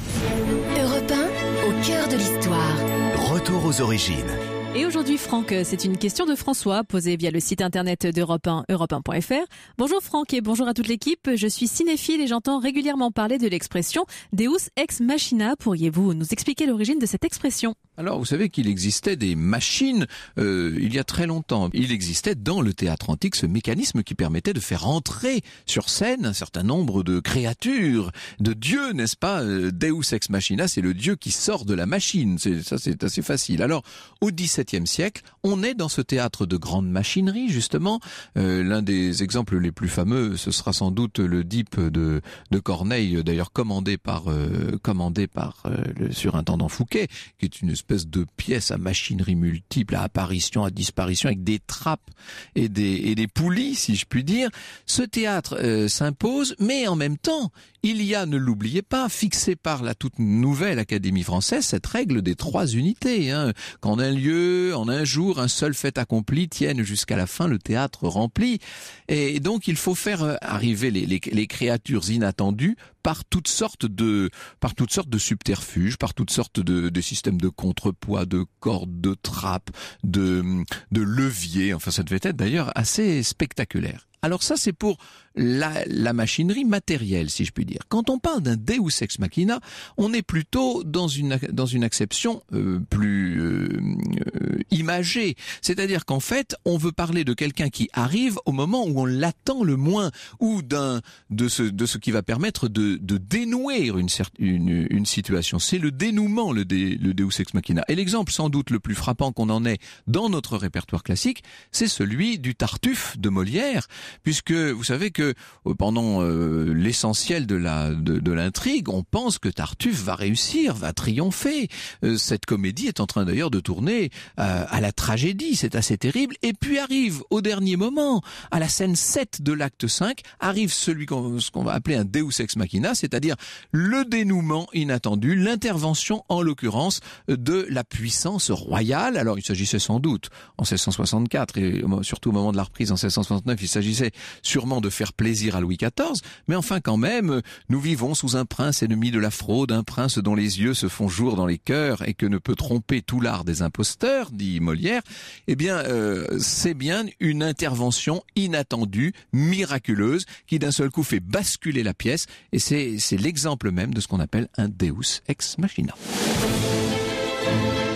Europe 1, au cœur de l'histoire. Retour aux origines. Et aujourd'hui, Franck, c'est une question de François posée via le site internet d'Europe 1, europe1.fr. Bonjour Franck et bonjour à toute l'équipe. Je suis cinéphile et j'entends régulièrement parler de l'expression Deus ex machina. Pourriez-vous nous expliquer l'origine de cette expression ? Alors, vous savez qu'il existait des machines il y a très longtemps. Il existait dans le théâtre antique ce mécanisme qui permettait de faire entrer sur scène un certain nombre de créatures, de dieux, n'est-ce pas ? Deus ex machina, c'est le dieu qui sort de la machine. C'est assez facile. Alors, au XVIIe siècle, on est dans ce théâtre de grande machinerie, justement. L'un des exemples les plus fameux, ce sera sans doute le Oedipe de Corneille, d'ailleurs commandé par le surintendant Fouquet, qui est une espèce de pièce à machinerie multiple, à apparition, à disparition, avec des trappes et des poulies, si je puis dire. Ce théâtre s'impose, mais en même temps, il y a, ne l'oubliez pas, fixé par la toute nouvelle Académie française, cette règle des 3 unités. Qu'en un lieu, en un jour, un seul fait accompli tienne jusqu'à la fin le théâtre rempli. Et donc, il faut faire arriver les créatures inattendues par toutes sortes de subterfuges, par toutes sortes de systèmes de contrepoids, de cordes, de trappes, de leviers. Enfin, ça devait être d'ailleurs assez spectaculaire. Alors ça, c'est pour la machinerie matérielle, si je puis dire. Quand on parle d'un Deus ex machina, on est plutôt dans une acception plus imagé. C'est-à-dire qu'en fait, on veut parler de quelqu'un qui arrive au moment où on l'attend le moins, ou de ce qui va permettre de dénouer une situation. C'est le dénouement, le Deus Ex Machina. Et l'exemple sans doute le plus frappant qu'on en ait dans notre répertoire classique, c'est celui du Tartuffe de Molière, puisque vous savez que pendant l'essentiel de l'intrigue, on pense que Tartuffe va réussir, va triompher. Cette comédie est en train d'ailleurs de tourner à la tragédie, c'est assez terrible. Et puis arrive au dernier moment, à la scène 7 de l'acte 5, arrive ce qu'on va appeler un Deus Ex Machina, c'est-à-dire le dénouement inattendu, l'intervention en l'occurrence de la puissance royale. Alors il s'agissait sans doute en 1664 et surtout au moment de la reprise en 1669, il s'agissait sûrement de faire plaisir à Louis XIV, mais enfin quand même, nous vivons sous un prince ennemi de la fraude, un prince dont les yeux se font jour dans les cœurs et que ne peut tromper tout l'art des imposteurs, dit Molière. Eh bien, c'est bien une intervention inattendue, miraculeuse, qui d'un seul coup fait basculer la pièce, et c'est l'exemple même de ce qu'on appelle un Deus Ex Machina.